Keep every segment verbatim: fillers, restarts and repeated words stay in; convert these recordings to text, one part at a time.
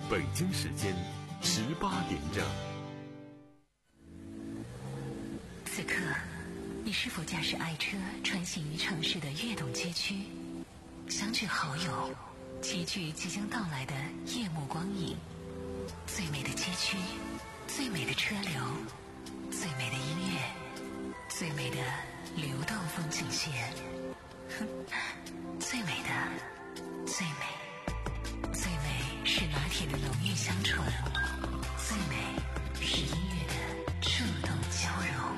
北京时间十八点整。 此刻，你是否驾驶爱车穿行于城市的跃动街区，相聚好友，齐聚即将到来的夜幕光影？最美的街区，最美的车流，最美的音乐，最美的流动风景线。哼，最美的，最美，最美是拿铁的浓郁香醇，最美是音乐的触动交融。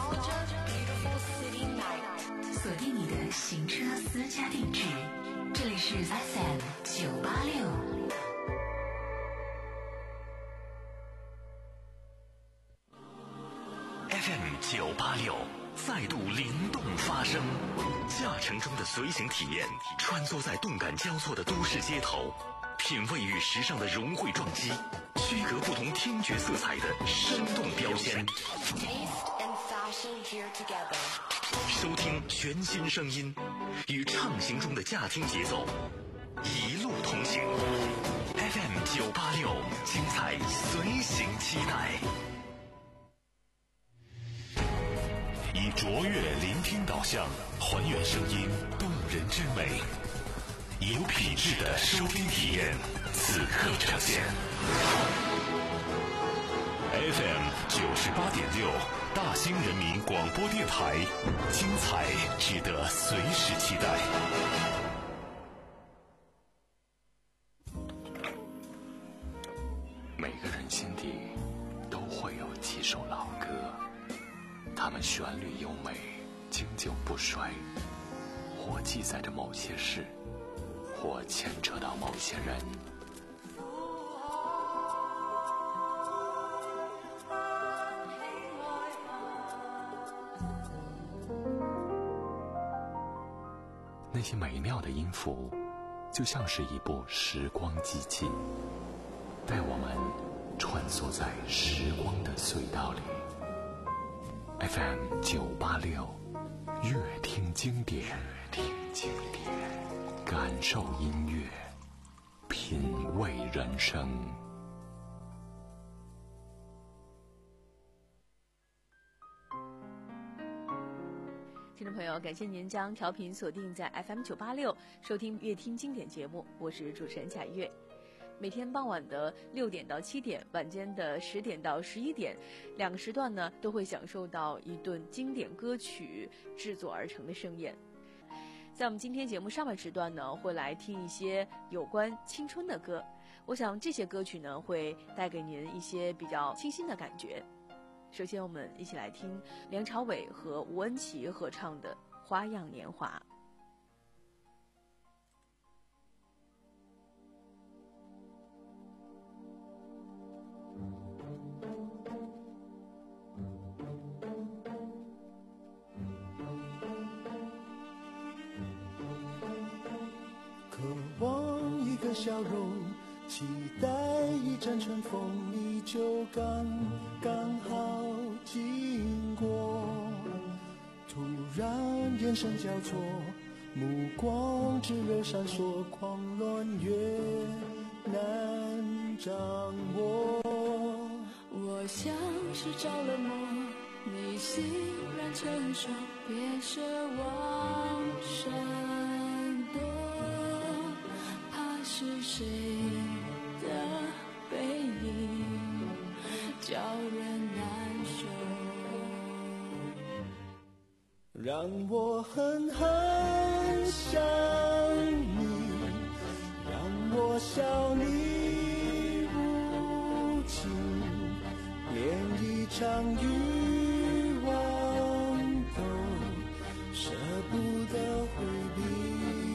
锁定你的行车私家定制，这里是 F M 九八六。 F M 九八六再度灵动发声，驾乘中的随行体验，穿梭在动感交错的都市街头，品味与时尚的融汇撞击，区隔不同听觉色彩的生动标签。收听全新声音，与畅行中的驾听节奏，一路同行。F M 九八六，精彩随行期待。以卓越聆听导向，还原声音动人之美，有品质的收听体验，此刻呈现。F M 九十八点六，大兴人民广播电台，精彩值得随时期待。每个人心底都会有几首老歌，它们旋律优美，经久不衰，或记载着某些事，或牵扯到某些人。那些美妙的音符，就像是一部时光机器，带我们穿梭在时光的隧道里。F M 九八六，乐听经典，乐听经典，感受音乐，品味人生。 听众朋友，感谢您将调频锁定在 F M 九八六，收听乐听经典节目，我是主持人贾月。每天傍晚的六点到七点，晚间的十点到十一点，两个时段呢都会享受到一顿经典歌曲制作而成的盛宴。在我们今天节目上半时段呢，会来听一些有关青春的歌，我想这些歌曲呢会带给您一些比较清新的感觉。首先我们一起来听梁朝伟和吴恩琪合唱的《花样年华》。 渴望一个笑容，期待一阵春风，你就刚刚好经过。突然眼神交错，目光炙热闪烁，狂乱越难掌握。 我像是着了魔，你欣然承受，别奢望闪躲，怕是谁的背影叫人难受， 让我狠狠想你，让我笑你无情，连一场欲望都舍不得回避，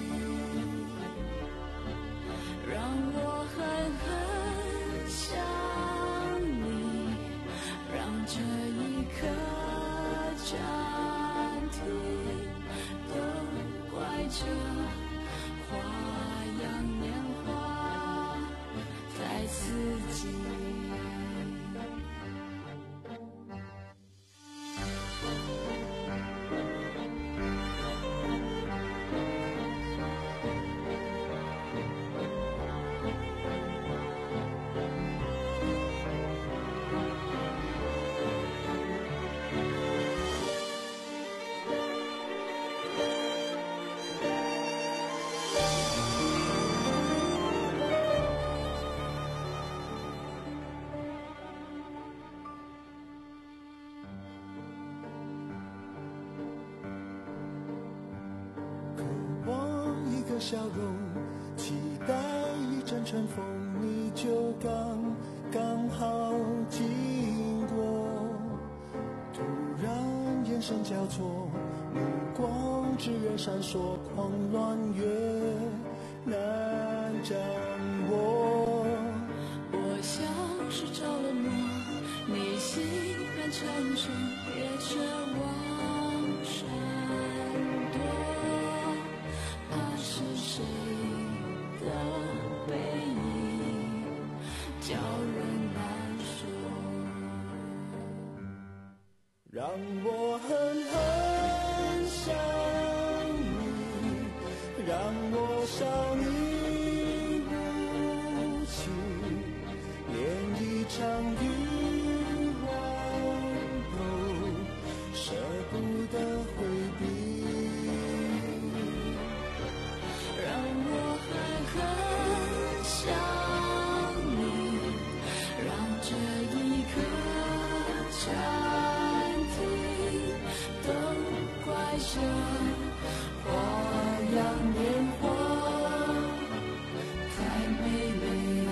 让我狠狠想你，让这一刻暂停，都怪这花样年华太刺激。 笑容，期待一阵春风，你就刚刚好经过。突然眼神交错，目光炽热闪烁，狂乱越难掌握。 我像是着了魔，你欣然成神，越奢望闪躲。怕是谁的背影叫人难受， 让我狠狠想你，让我少你无情，连一场欲望都舍不得回避。 让我狠狠想你，让这一刻暂停，都怪这花样年华太美丽。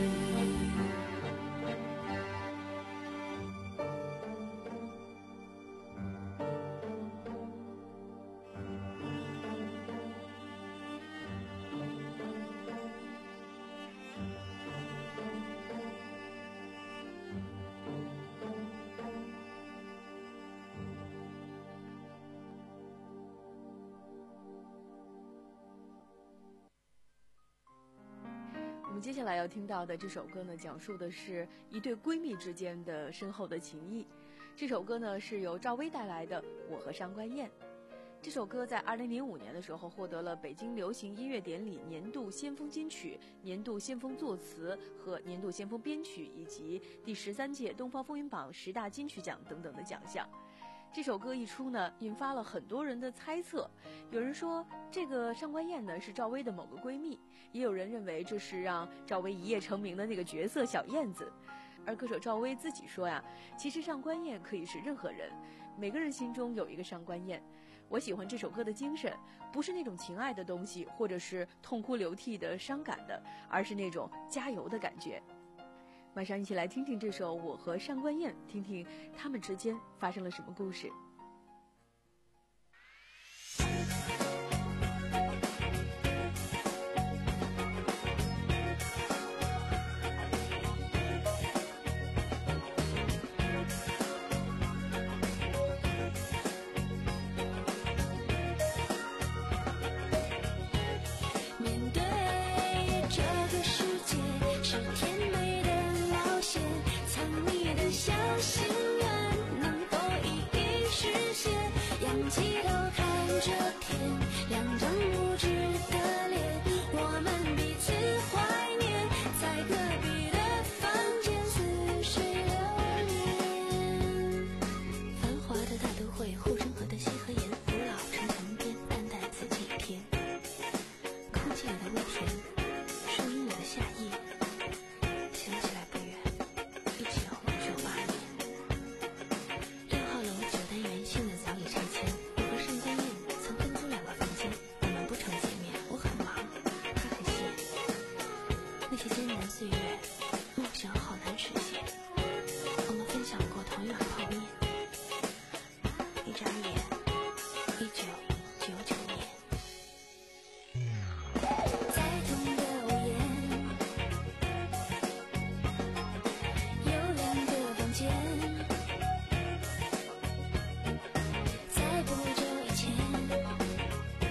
我们接下来要听到的这首歌呢，讲述的是一对闺蜜之间的深厚的情谊。这首歌呢是由赵薇带来的《我和上官燕》。这首歌在二零零五年的时候获得了北京流行音乐典礼年度先锋金曲、年度先锋作词和年度先锋编曲，以及第十三届东方风云榜十大金曲奖等等的奖项。这首歌一出呢，引发了很多人的猜测。有人说这个上官燕呢是赵薇的某个闺蜜，也有人认为这是让赵薇一夜成名的那个角色小燕子。而歌手赵薇自己说呀，其实上官燕可以是任何人，每个人心中有一个上官燕。我喜欢这首歌的精神，不是那种情爱的东西，或者是痛哭流涕的伤感的，而是那种加油的感觉。马上一起来听听这首《我和上官燕》，听听他们之间发生了什么故事。 面对这个世界是甜美的冒险，藏你的小心愿能否一一实现？仰起头看着天，两张无知的脸，我们彼此怀念，在隔壁的房间似水流年。繁华的大都会，护城河的西和盐，古老城墙边，淡淡四季天。空气里的味甜，声音里的夏意，想起来不远，一九九八年，六号楼九单元现在早已拆迁。我和上官燕曾分租两个房间，我们不常见面，我很忙，他很闲。那些艰难岁月，梦想好难实现。我们分享过同一碗泡面，一眨眼，一九九九年。在同个屋檐，有两个房间。在不久以前，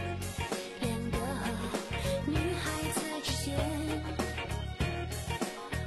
两个女孩子之间，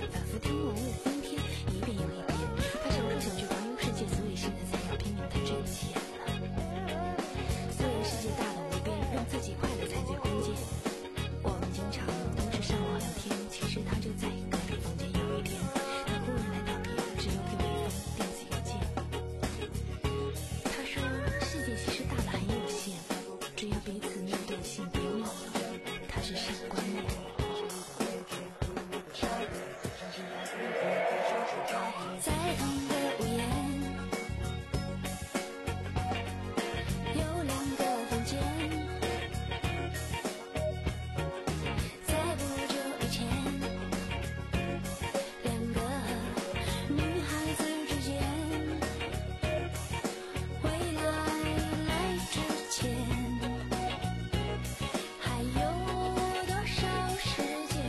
反复听文物翻篇，一遍又一遍。他想说想去环游世界，所以现在才要拼命的挣钱了。虽然世界大的无边，让自己快乐才最关键。我们经常都是上网聊天，其实他就在隔壁房间。有一天，他忽然来道别，只留给我一封电子邮件。他说，世界其实大的很有限，只要彼此面对心，别忘了他是上官燕。在同个屋檐，有两个房间。在不久以前，两个女孩子之间，未来来之前，还有多少时间？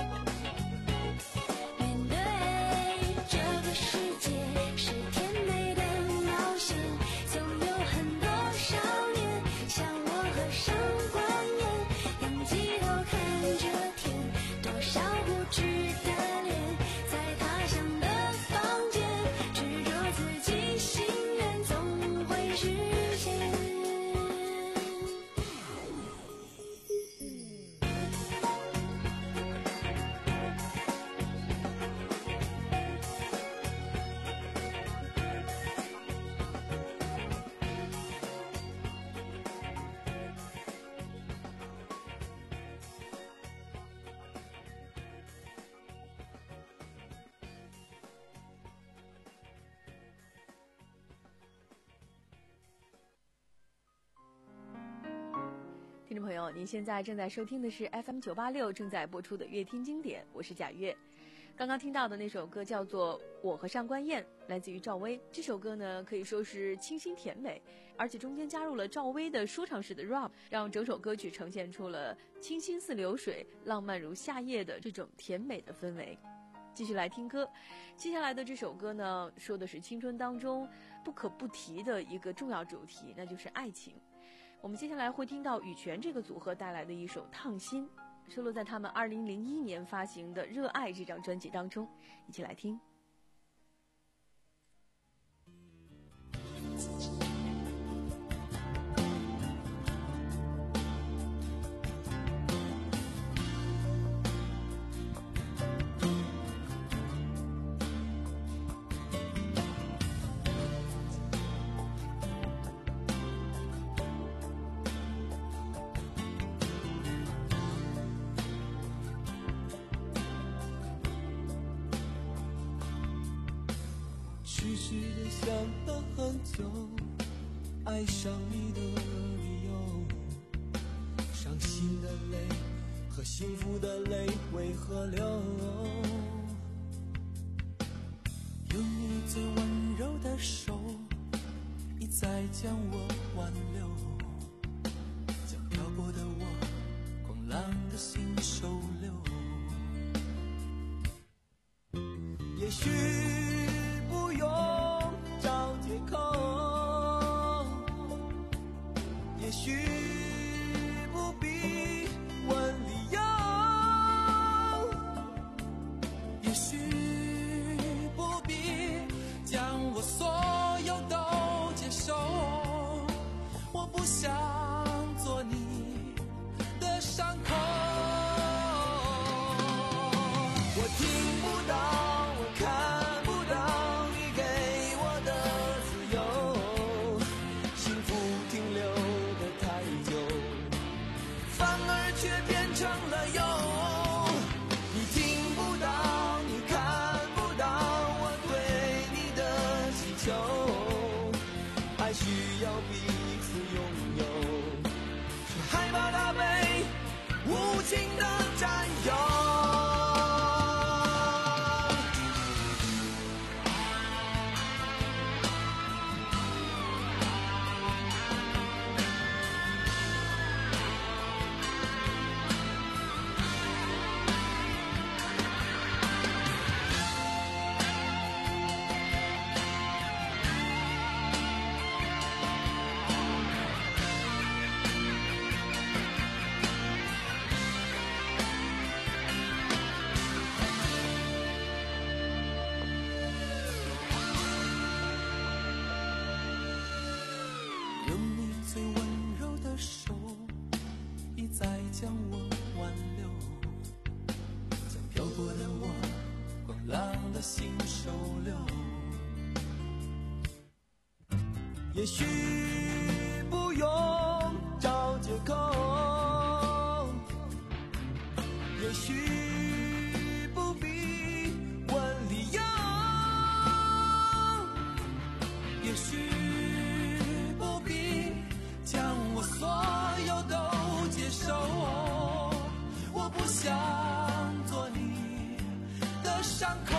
面对这个世界是甜美的冒险，总有很多少年像我和上官燕，仰起头看着天，多少无知的脸，在他乡的房间，执着自己心愿总会实现。 听众朋友，您现在正在收听的是 F M 九八六正在播出的乐听经典，我是贾月。刚刚听到的那首歌叫做《我和上官燕》，来自于赵薇。这首歌呢可以说是清新甜美，而且中间加入了赵薇的说唱式的 rap， 让整首歌曲呈现出了清新似流水、浪漫如夏夜的这种甜美的氛围。继续来听歌，接下来的这首歌呢，说的是青春当中不可不提的一个重要主题，那就是爱情。我们接下来会听到羽泉这个组合带来的一首《烫心》，收录在他们二零零一年发行的《热爱》这张专辑当中，一起来听。 痴痴的想了很久，爱上你的理由，伤心的泪和幸福的泪为何流？有你最温柔的手，一再将我挽留，将漂泊的我狂浪的心收留。也许不用找借口，也许不必问理由，也许不必将我所有都接受。我不想做你的伤口，我听不到，看不到你给我的自由，幸福停留得太久，反而却变成了忧。你听不到，你看的心收留。也许不用找借口，也许不必问理由，也许不必将我所有都接受。我不想做你的伤口，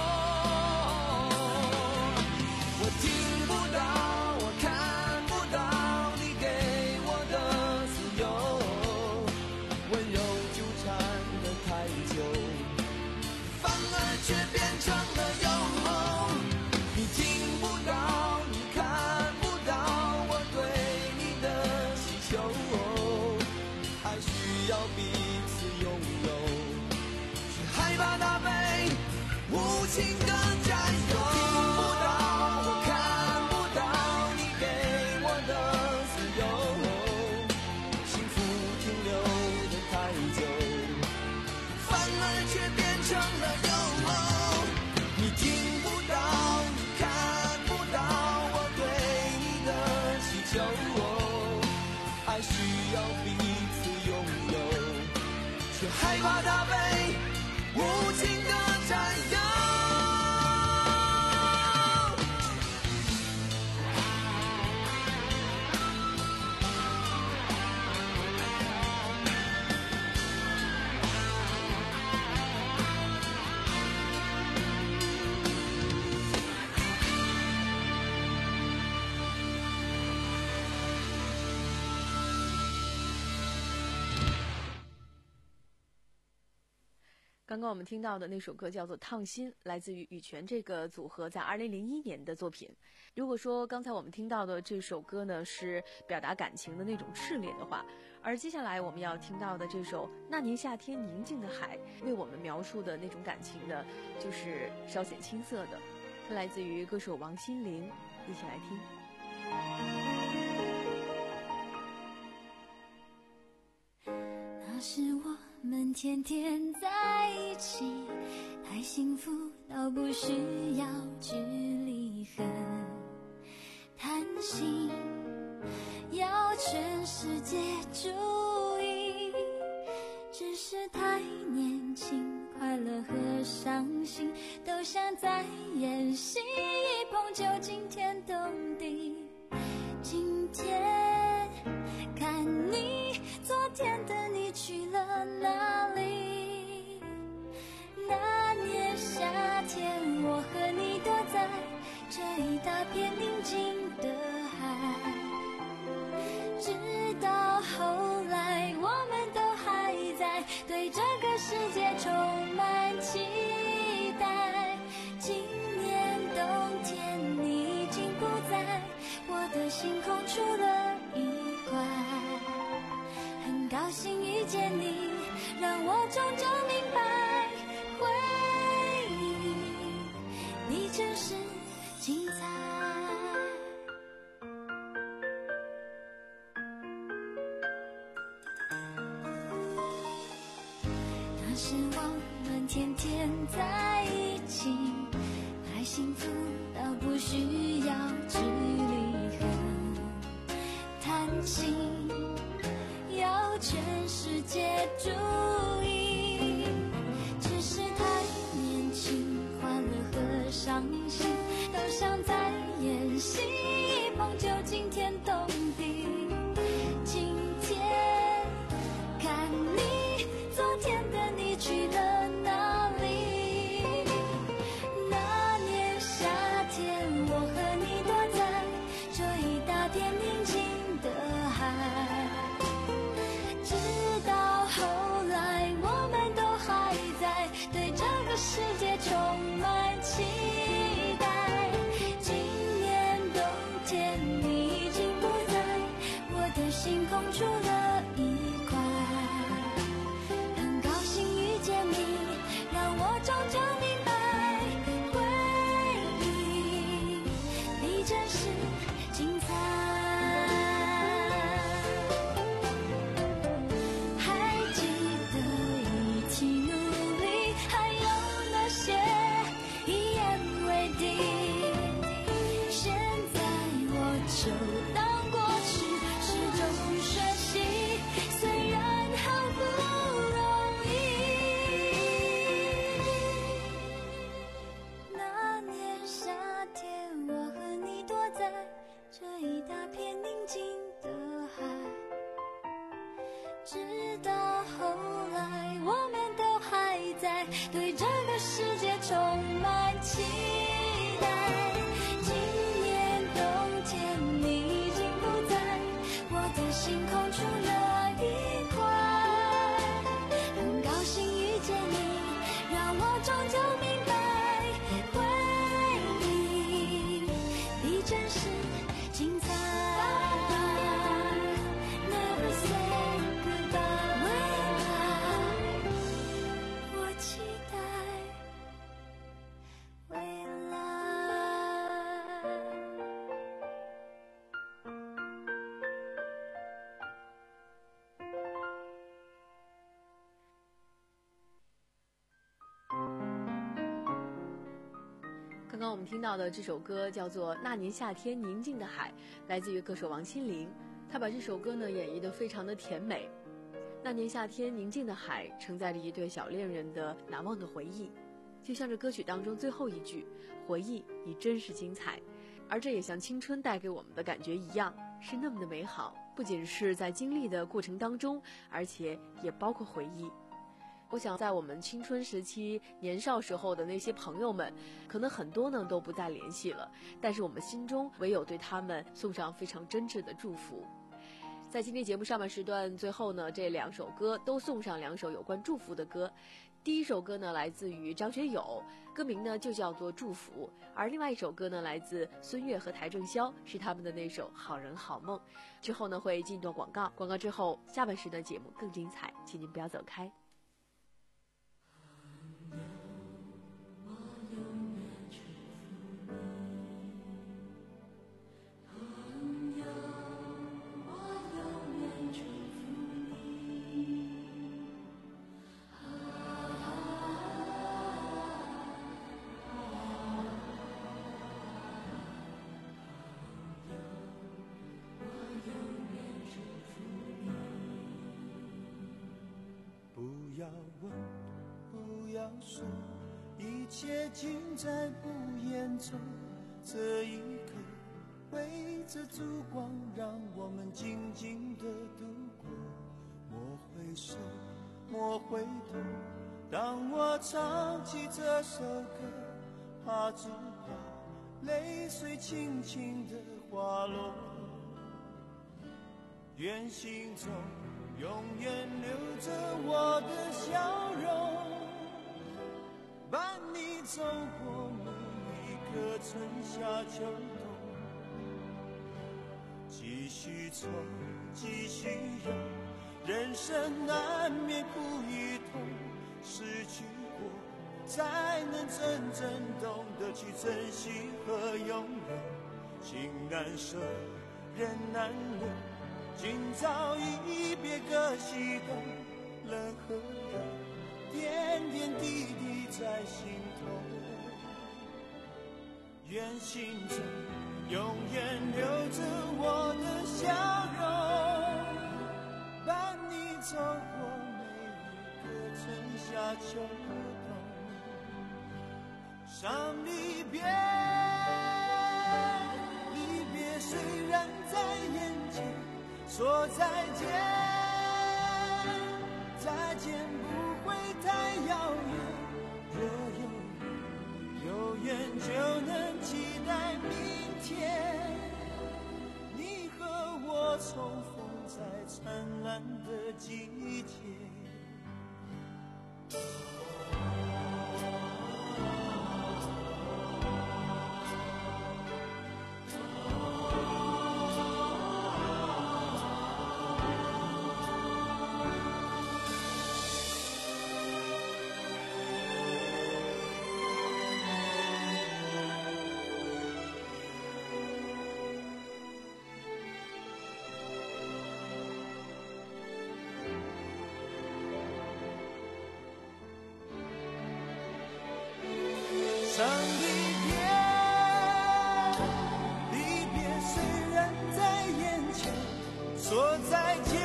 我听不到，我看不到你给我的自由，温柔纠缠的太久，反而却变成了忧愁。你听不到，你看不到我对你的祈求，爱需要彼此拥有，却害怕它被无情的占有。听不到，我看不到你给我的自由，幸福停留的太久，反而却变成了忧愁。你听不到，你看不到我对你的祈求，爱需要彼此拥有，却害怕它被无情的占有。 刚刚我们听到的那首歌叫做《烫心》，来自于羽泉这个组合在二零零一年的作品。如果说刚才我们听到的这首歌呢是表达感情的那种炽烈的话，而接下来我们要听到的这首《那年夏天宁静的海》，为我们描述的那种感情呢就是稍显青涩的。它来自于歌手王心凌，一起来听。 那是我们天天在一起，太幸福到不需要距离和谈心，要全世界注意，只是太年轻，快乐和伤心都像在演戏，一碰就惊天动地。今天看你，昨天的你去了哪里？那年夏天，我和你躲在这一大片宁静的海，直到后来我们都还在对这个世界充满期待。今年冬天你已经不在我的星空出了一块，很高兴遇见你，让我终究明白，回忆你真是精彩。那时我们天天在一起，太幸福到不需要距离和谈心，要全世界注意，只是太年轻，快乐和伤心都像在演戏，一碰就惊天动地。今天看你，昨天的你去了哪里？那年夏天，我和你躲在这一大片宁静的海，直到后来我们都还在对这个世界充满期待。今年冬刚我们听到的这首歌叫做《那年夏天宁静的海》，来自于歌手王心凌。她把这首歌呢演绎得非常的甜美。那年夏天宁静的海，承载着一对小恋人的难忘的回忆，就像这歌曲当中最后一句，回忆你真是精彩。而这也像青春带给我们的感觉一样，是那么的美好，不仅是在经历的过程当中，而且也包括回忆。我想在我们青春时期年少时候的那些朋友们，可能很多呢都不再联系了，但是我们心中唯有对他们送上非常真挚的祝福。在今天节目上半时段最后呢，这两首歌都送上两首有关祝福的歌。第一首歌呢来自于张学友，歌名呢就叫做祝福，而另外一首歌呢来自孙悦和邰正宵，是他们的那首好人好梦。之后呢会进一段广告，广告之后下半时段节目更精彩，请您不要走开。 不要问，不要说，一切尽在不言中。这一刻，围着烛光，让我们静静地度过。莫回首，莫回头，当我唱起这首歌，怕只怕泪水轻轻地滑落。愿心中永远留着我的笑容，伴你走过每一个春夏秋冬。继续走，继续游，人生难免苦与痛，失去过才能真正懂得去珍惜和拥有。情难舍，人难留，今朝一别各西东，冷和热，点点滴滴在心头。愿心中永远留着我的笑容，伴你走过每一个春夏秋冬。伤离别，离别虽然在眼前，说再见，再见不会太遥远。若有缘，有缘就能期待明天，你和我重逢在灿烂的季节。伤离别，离别虽然在眼前，说再见，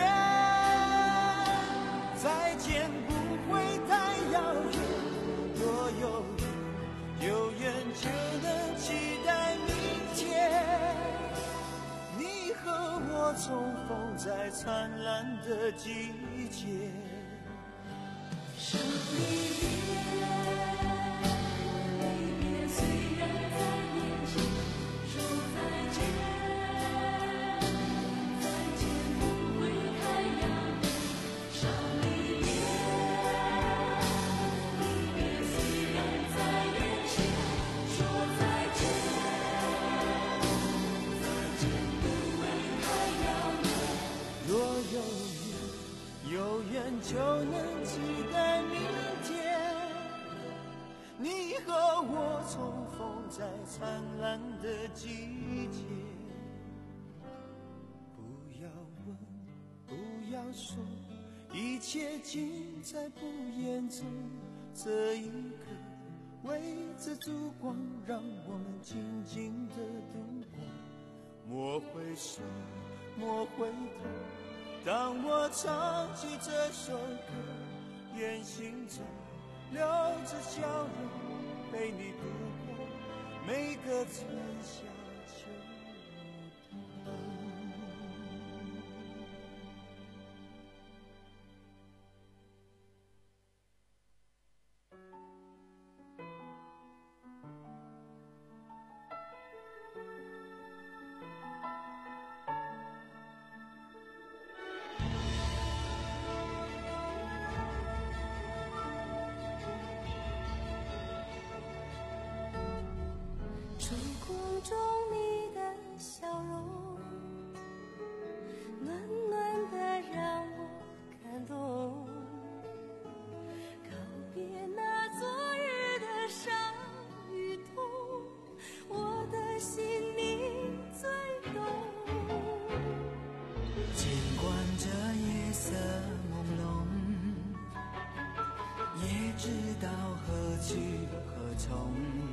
再见不会太遥远。若有缘，有缘就能期待明天，你和我重逢在灿烂的季节。 伤离别， 有缘就能期待明天，你和我重逢在灿烂的季节。不要问，不要说，一切尽在不言中。这一刻， 为此烛光，让我们静静的度过。莫回首，莫回头，当我唱起这首歌，愿行走，留着笑容，陪你度过每个春夏秋冬。 烛光中你的笑容，暖暖的让我感动。告别那昨日的伤与痛，我的心你最懂。 尽管这夜色朦胧，也知道何去何从。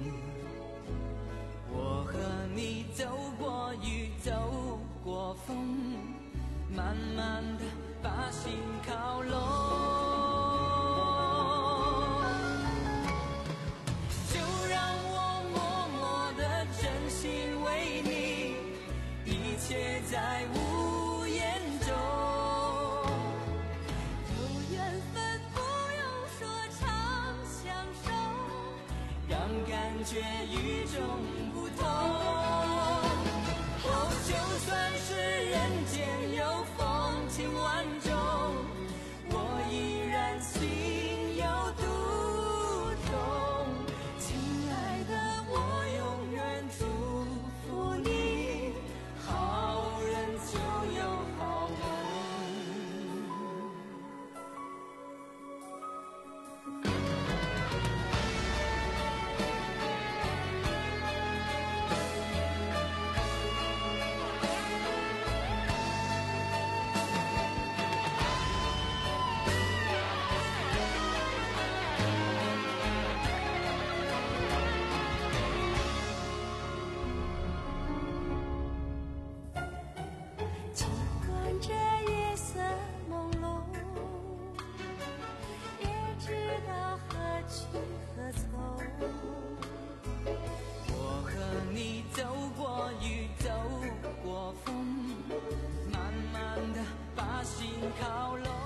我和你走过雨，走过风，慢慢地把心靠拢。就让我默默地真心为你，一切在无言中。 有缘分不用说长相守， 让感觉与众不同。哦，就算是人间有风情万种，我依然心有独钟。亲爱的，我永远祝福你，好人就有好梦。 尽管这夜色朦胧，也知道何去何从。 我和你走过雨，走过风，慢慢地把心靠拢。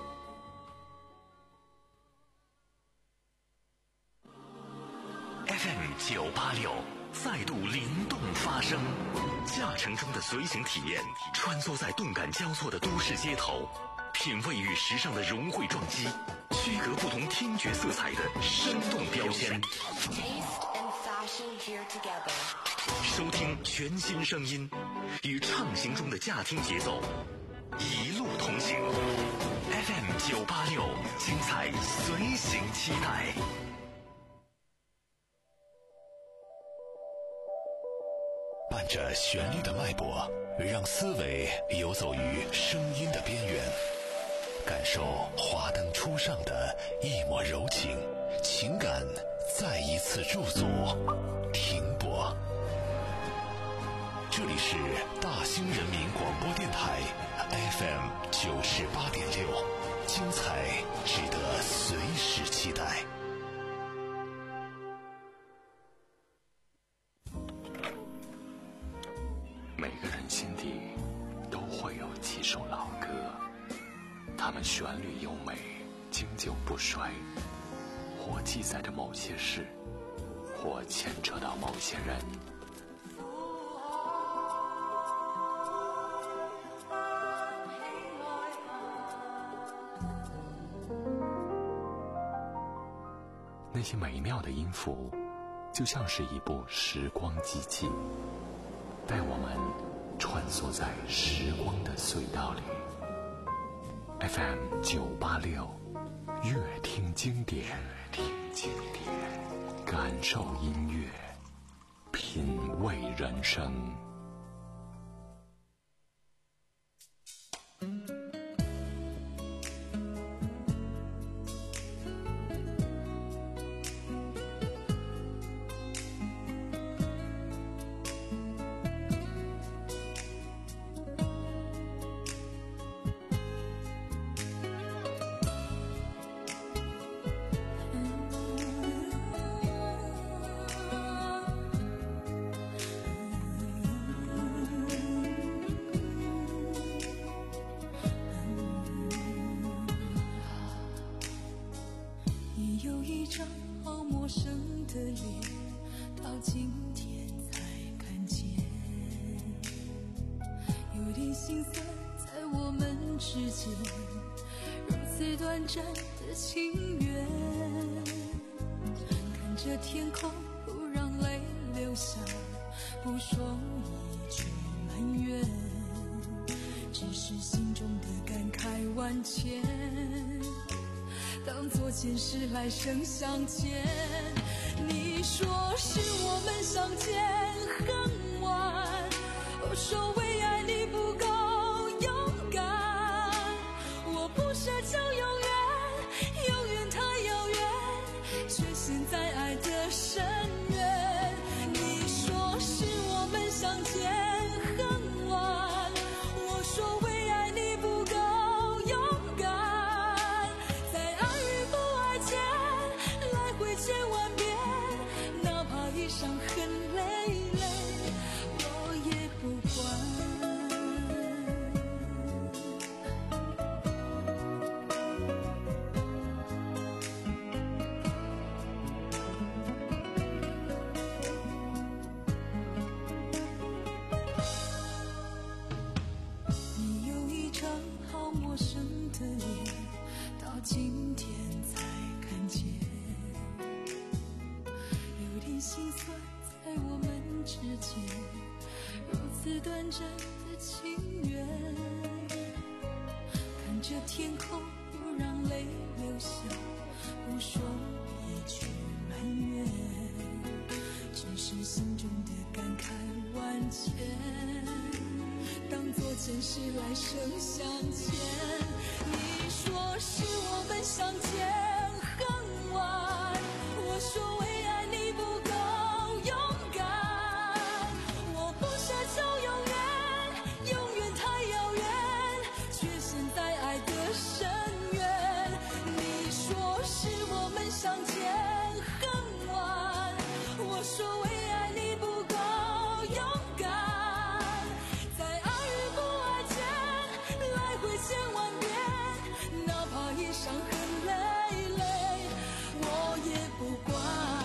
F M 九八六再度灵动发声，驾乘中的随行体验，穿梭在动感交错的都市街头，品味与时尚的融汇撞击，区隔不同听觉色彩的生动标签。收听全新声音，与畅行中的驾听节奏，一路同行。F M 九八六，精彩随行期待。伴着旋律的脉搏，让思维游走于声音的边缘，感受华灯初上的一抹柔情，情感再一次驻足停泊。这里是大兴人民广播电台 F M 九十八点六，精彩值得随时期待。每个人心底都会有几首老歌，它们旋律优美，经久不衰，或记载着某些事，或牵扯到某些人。那些美妙的音符，就像是一部时光机器，带我们穿梭在时光的隧道里。F M 九八六，乐听经典，听经典，感受音乐，品味人生。 到今天才看见，有点心酸在我们之间，如此短暂的情缘。看着天空不让泪流下，不说一句埋怨，只是心中的感慨万千，当作前世来生相见。你说是我们相见很晚，我说为爱你不够勇敢，我不奢求永远，永远太遥远，却陷在爱的深渊。你说是我们相见很晚，我说为爱你不够勇敢，在爱与不爱间来回千万遍，哪怕一伤痕累累，我也不管。你有一张好陌生的脸，到今天才看见，有点心酸在我们之间，如此短暂的情缘。看着天空不让泪流下，不说一句埋怨，只是心中的感慨万千，当作前世来生相见。你说是我们相见很晚，我说为爱你不够勇敢，我不奢求永远，永远太遥远，却陷在爱的深渊。你说是我们相见很晚，我说为爱你不够勇敢，在爱与不爱间来回千万遍，哪怕一伤痕累累，我也不管。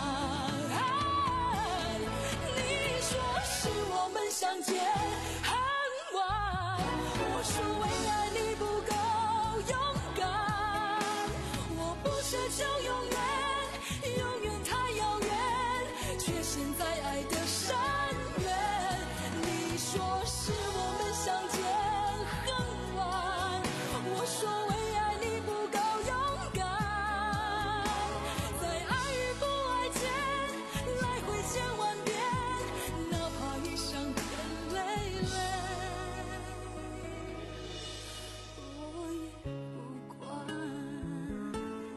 哎，你说是我们相见很晚，我说为爱你不够勇敢，我不奢求永远，永远太遥远，却陷在爱的深渊。你说是我们相见很晚，我说为爱你不够勇敢，在爱与不爱间来回千万遍，哪怕一伤痕累累，我也不管。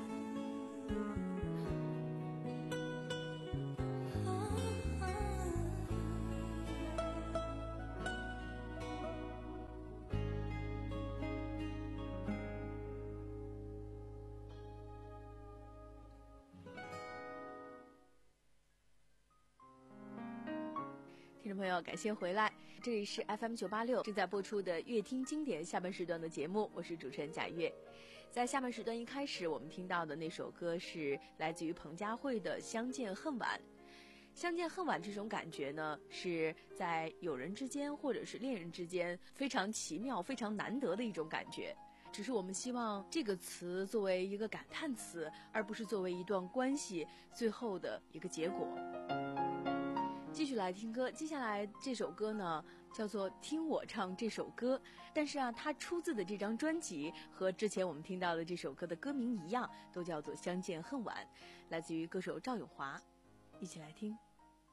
听众朋友，感谢回来，这里是 F M 九八六正在播出的乐听经典下半时段的节目，我是主持人贾月。在下半时段一开始，我们听到的那首歌是来自于彭佳慧的《相见恨晚》。相见恨晚这种感觉呢，是在友人之间或者是恋人之间非常奇妙、非常难得的一种感觉。只是我们希望这个词作为一个感叹词，而不是作为一段关系最后的一个结果。继续来听歌，接下来这首歌呢叫做《听我唱这首歌》，但是啊，它出自的这张专辑和之前我们听到的这首歌的歌名一样，都叫做《相见恨晚》，来自于歌手赵咏华，一起来听。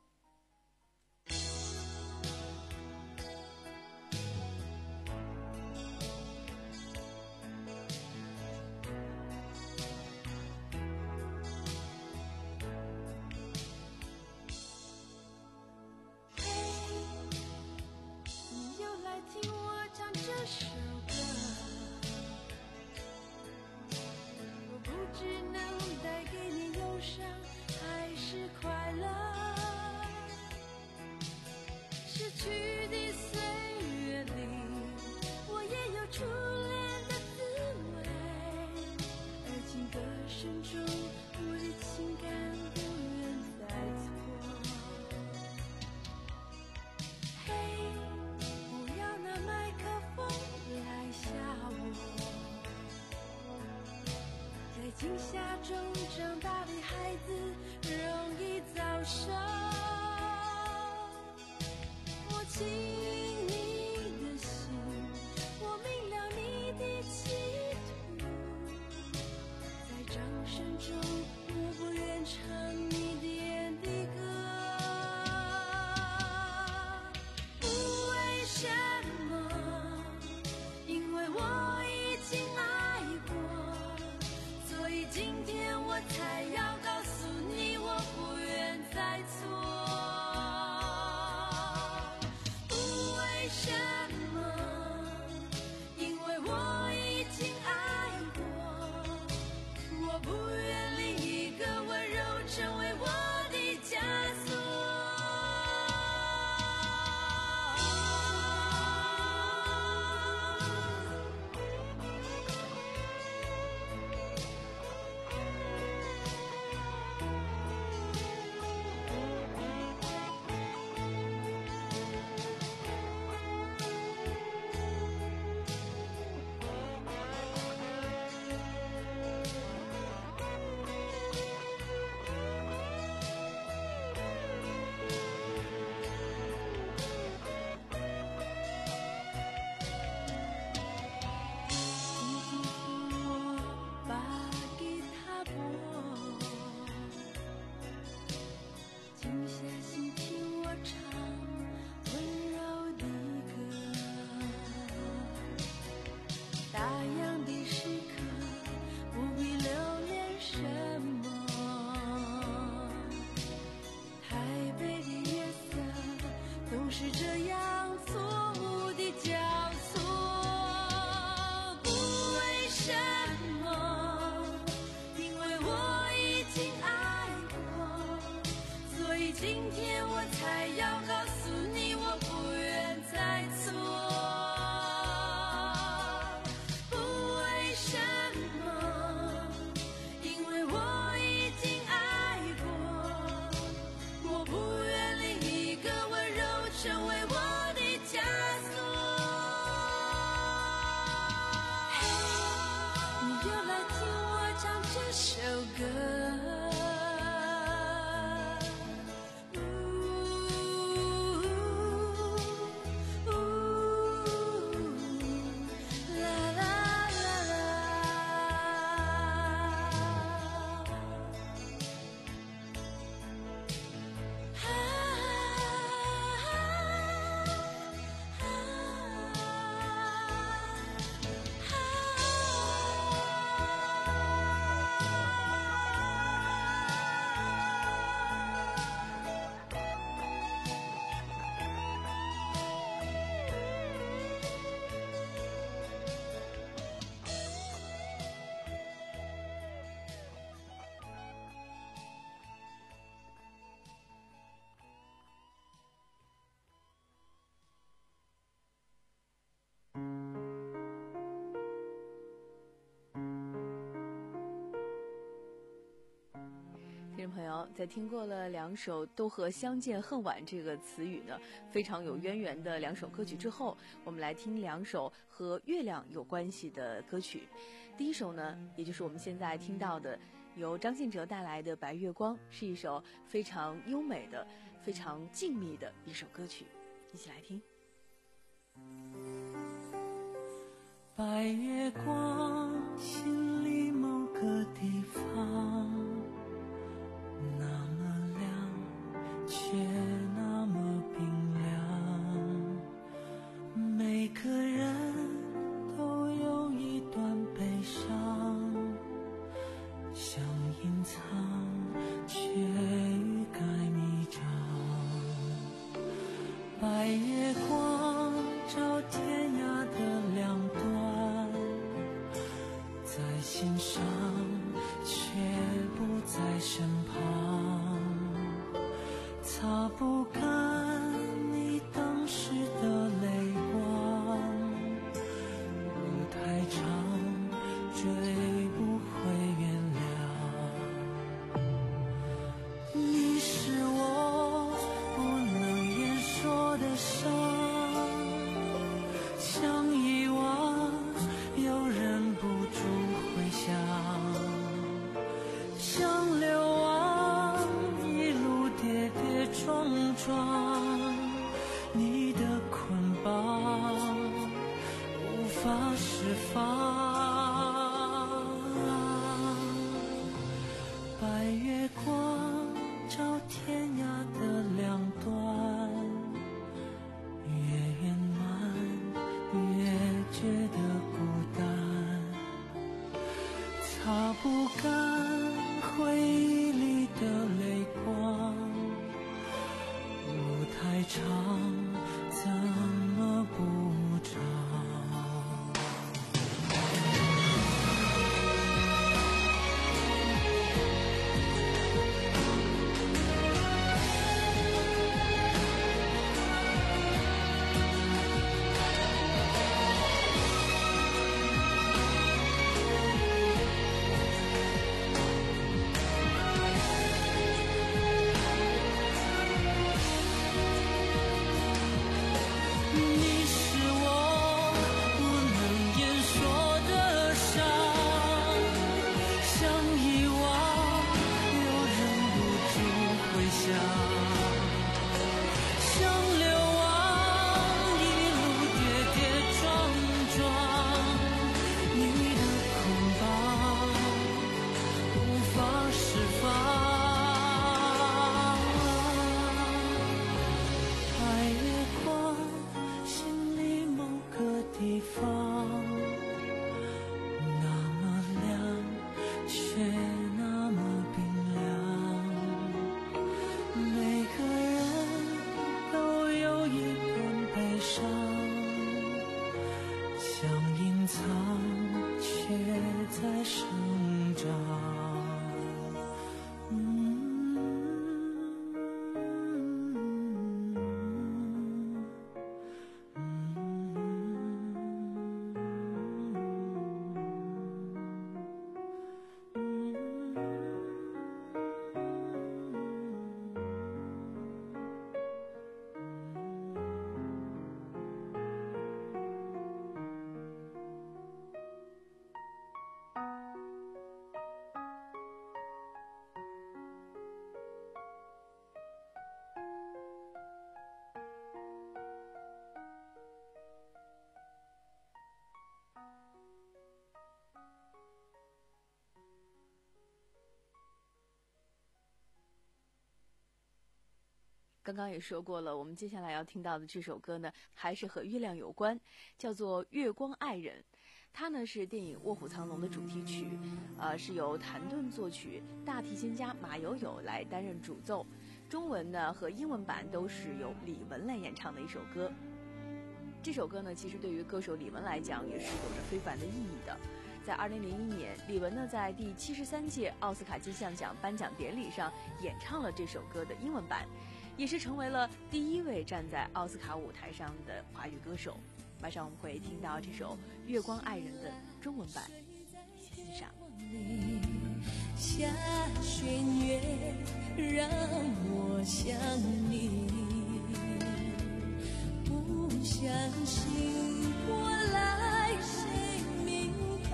听我唱这首歌，我不知能带给你忧伤还是快乐。 夏中长大的孩子容易早熟。我亲你的心，我明了你的企图，在掌声中我不愿唱你点的歌。为什么？因为我已经爱过，所以今天我才要告诉你，我不愿再错。为什么？因为我已经爱过，我不愿另一个温柔成为我的枷锁。 听众朋友，在听过了两首都和相见恨晚这个词语呢非常有渊源的两首歌曲之后，我们来听两首和月亮有关系的歌曲。第一首呢，也就是我们现在听到的由张信哲带来的《白月光》，是一首非常优美的非常静谧的一首歌曲，一起来听。 白月光，心里某个地方那么亮，却那么冰凉。每个人都有一段悲伤，想隐藏，却欲盖弥彰。白月光照天涯的两端，在心上，却不在身旁，擦不干你当时的泪光。路太长，追不回原谅。你是我不能言说的伤，想遗忘又忍不住回想。 装，你的捆绑无法释放。白月光照天涯的两端，越圆满越觉得孤单，擦不干回忆里的泪光，路太长怎么不长。 刚刚也说过了，我们接下来要听到的这首歌呢，还是和月亮有关，叫做《月光爱人》。它呢是电影《卧虎藏龙》的主题曲，呃，是由谭盾作曲，大提琴家马友友来担任主奏。中文呢和英文版都是由李玟来演唱的一首歌。这首歌呢，其实对于歌手李玟来讲也是有着非凡的意义的。在二零零一年，李玟呢在第七十三届奥斯卡金像奖颁奖典礼上演唱了这首歌的英文版，也是成为了第一位站在奥斯卡舞台上的华语歌手。马上我们会听到这首《月光爱人》的中文版，一起欣赏。 下弦月让我想你，不相信我来谁明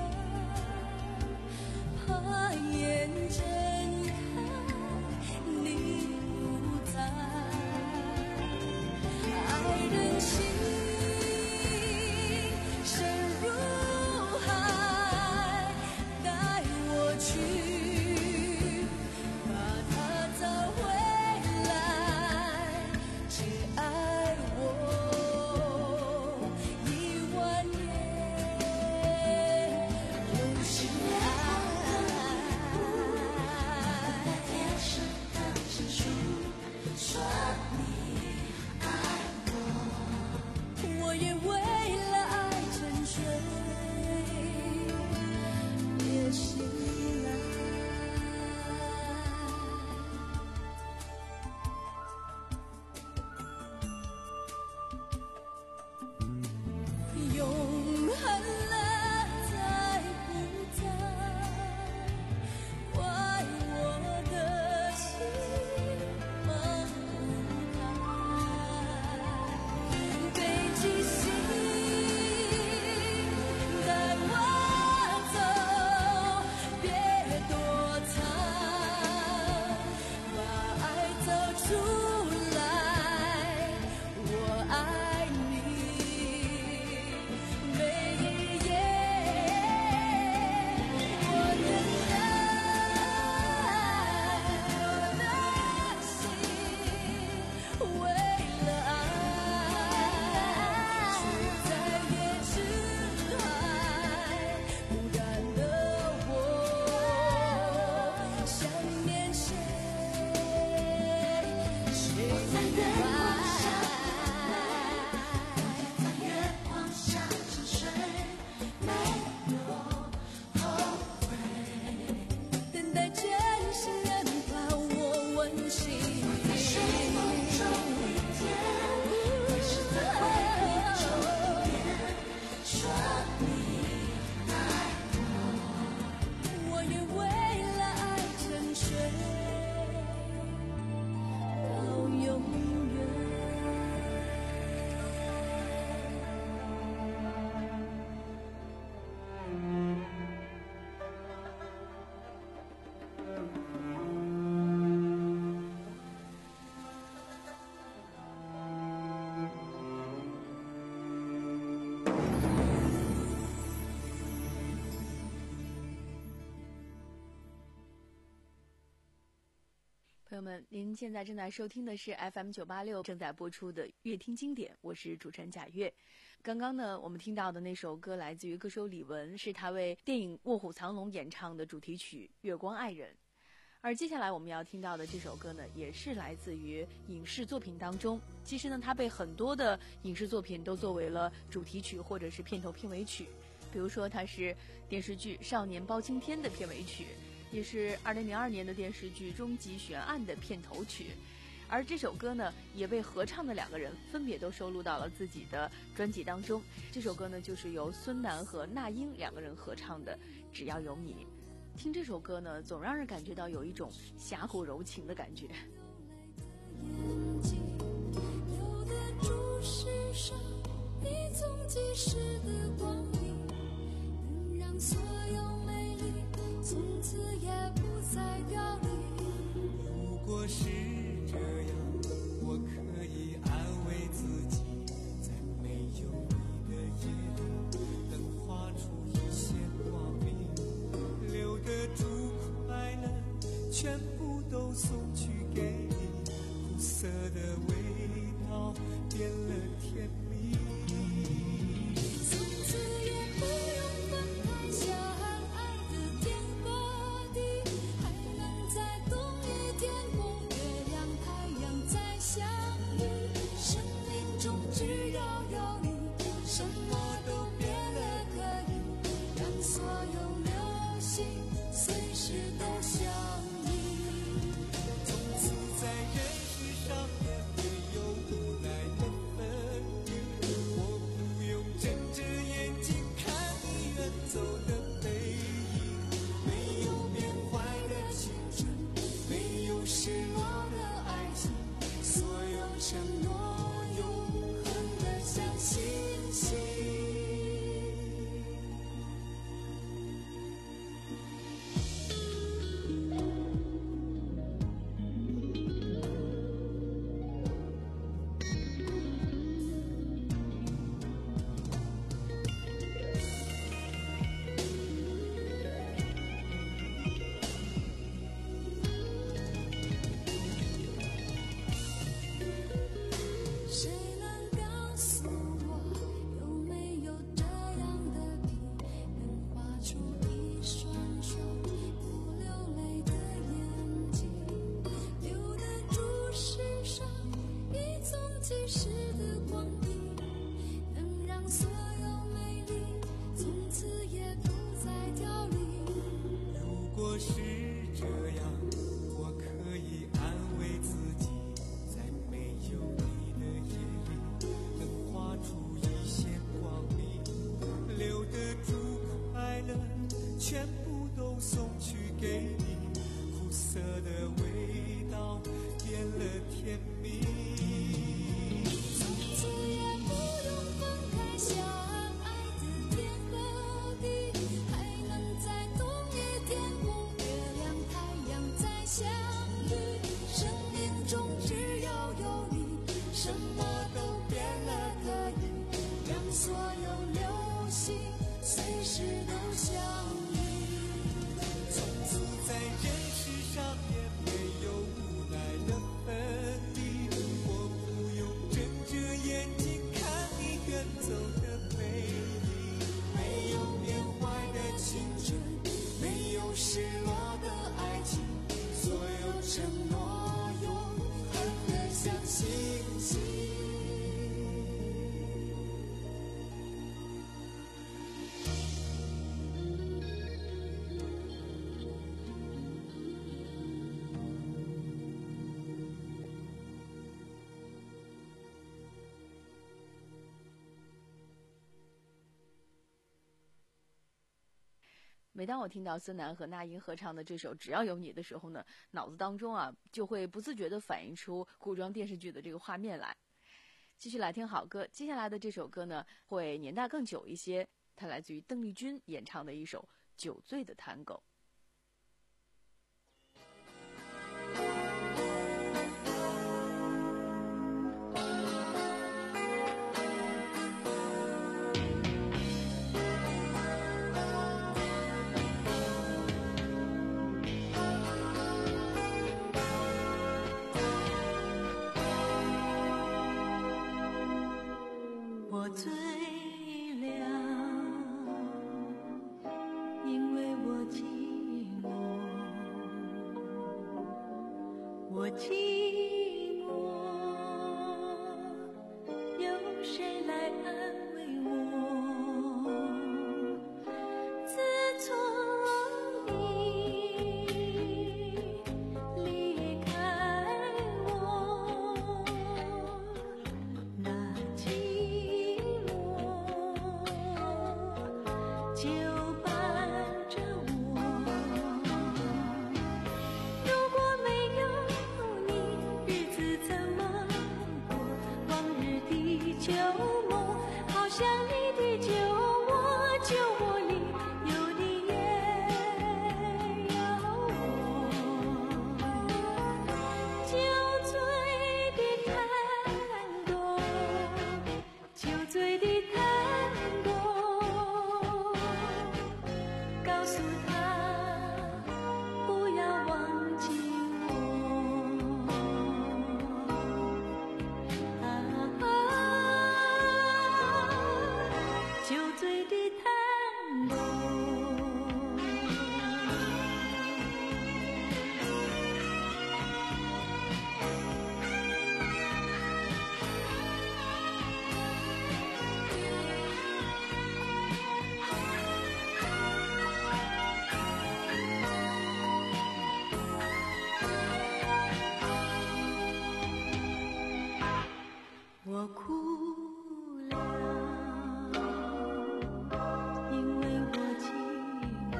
白，怕眼睁开你不在，爱人心深如海，带我去们，您现在正在收听的是 F M 九八六正在播出的乐听经典，我是主持人贾月。刚刚呢，我们听到的那首歌来自于歌手李玟，是他为电影《卧虎藏龙》演唱的主题曲《月光爱人》。而接下来我们要听到的这首歌呢，也是来自于影视作品当中。其实呢，它被很多的影视作品都作为了主题曲或者是片头片尾曲。比如说，它是电视剧《少年包青天》的片尾曲，也是二零零二年的电视剧《终极悬案》的片头曲。而这首歌呢，也被合唱的两个人分别都收录到了自己的专辑当中。这首歌呢，就是由孙楠和那英两个人合唱的《只要有你》。听这首歌呢，总让人感觉到有一种侠骨柔情的感觉。 留得住世上你总即逝的光阴，能让所有美丽从此也不再凋零。 如果是这样，我可以安慰自己，在没有你的夜里，能画出一线光明。留得住快乐，全部都送去给你，苦涩的味道变了甜蜜。 从此也不用分开，相爱的天和地，还能在冬夜天空，月亮太阳再相遇。生命中只要有你，什么都变了，可以让所有流星随时都相依。 从此在人世上也没有无奈的分离，我不用睁着眼睛看你远走的背影，没有变坏的青春，没有失落的爱情，所有承诺永恒的像星星。 谁能告诉我，有没有这样的笔，能画出一双双不流泪的眼睛，留得住世上一纵即逝的光阴，能让所有美丽从此也不再凋零。 如果是这样，我可以安慰自己，在没有你的夜里，能画出一线光明。留得住快乐，全部都送去给你，苦涩的味道变了甜蜜。 从此也不用分开，相爱的天和地，还能在冬夜天空，月亮太阳再相遇。生命中只要有你，什么都变了，可以让所有流星随时都相依。 从此在人世上也没有无奈的分离，我不用睁着眼睛看你远走的背影，没有变坏的青春，没有失落的爱情，所有承诺永恒的像星星。 每当我听到孙楠和那英合唱的这首《只要有你》的时候呢，脑子当中啊就会不自觉地反映出古装电视剧的这个画面来。继续来听好歌，接下来的这首歌呢会年代更久一些，它来自于邓丽君演唱的一首《酒醉的探戈》。 我最凉，因为我寂寞，我寂寞，有谁来安慰我？自从你离开我，那寂寞就伴着我。如果没有你，日子怎么过？往日的旧梦，好像你的旧我，旧我里有你也有我。酒醉的探戈，酒醉的探戈，告诉他不要忘记我。啊，酒醉的探戈。我哭了，因为我寂寞，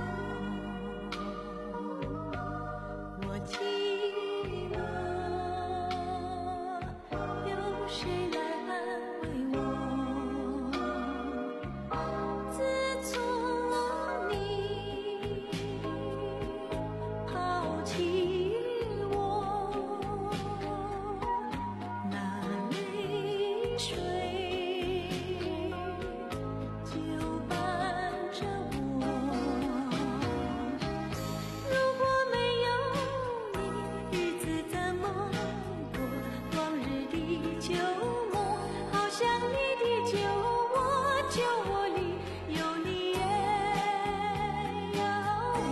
我寂寞，有谁来安慰我？自从你抛弃我，那泪水就伴着我。如果没有你，日子怎么过？往日的旧梦，好像你的旧我，旧我里有你也有我。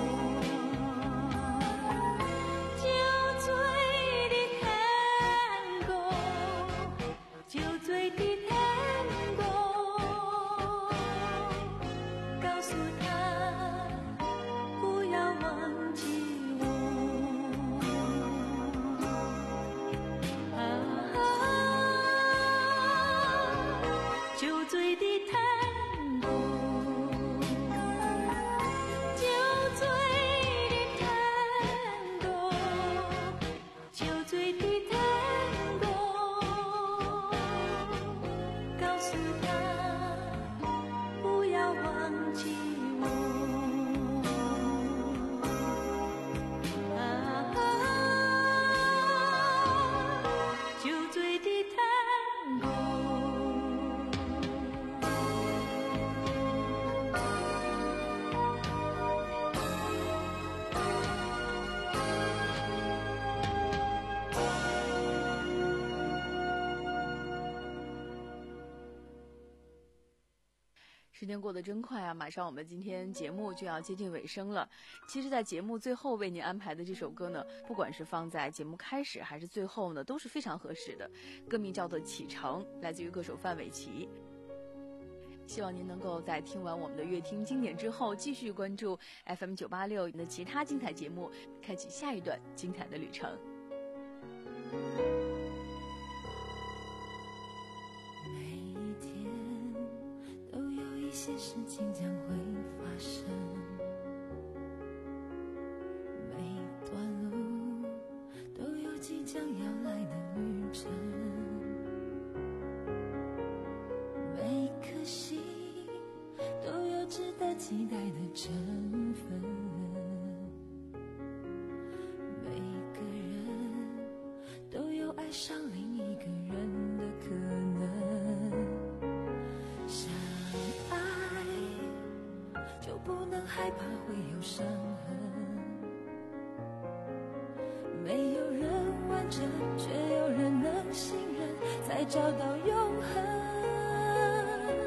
酒醉的探戈，酒醉的探戈，告诉他不要忘记我。啊，酒醉的探戈，酒醉的探戈，酒醉的探戈，告诉他不要忘记我。啊，酒醉的探戈。 时间过得真快啊，马上我们今天节目就要接近尾声了。其实在节目最后为您安排的这首歌呢，不管是放在节目开始还是最后呢，都是非常合适的。歌名叫做《启程》，来自于歌手范玮琪。希望您能够在听完我们的乐听经典之后，继续关注 F M 九八六的其他精彩节目，开启下一段精彩的旅程。 每一天都有一些事情将会发生，每段路都有即将要来的旅程，每颗心都有值得期待的成分，每个人都有爱上另一个人的可能。相爱就不能害怕会有伤痕，没有人完整，却有人能信任，才找到永恒。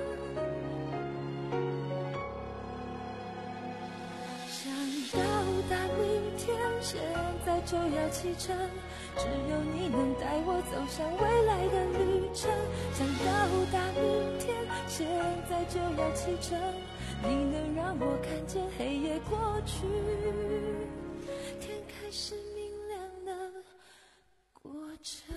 启程，只有你能带我走向未来的旅程。想到达明天，现在就要启程，你能让我看见黑夜过去，天开始明亮的过程。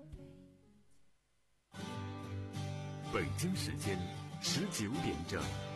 北京时间十九点整。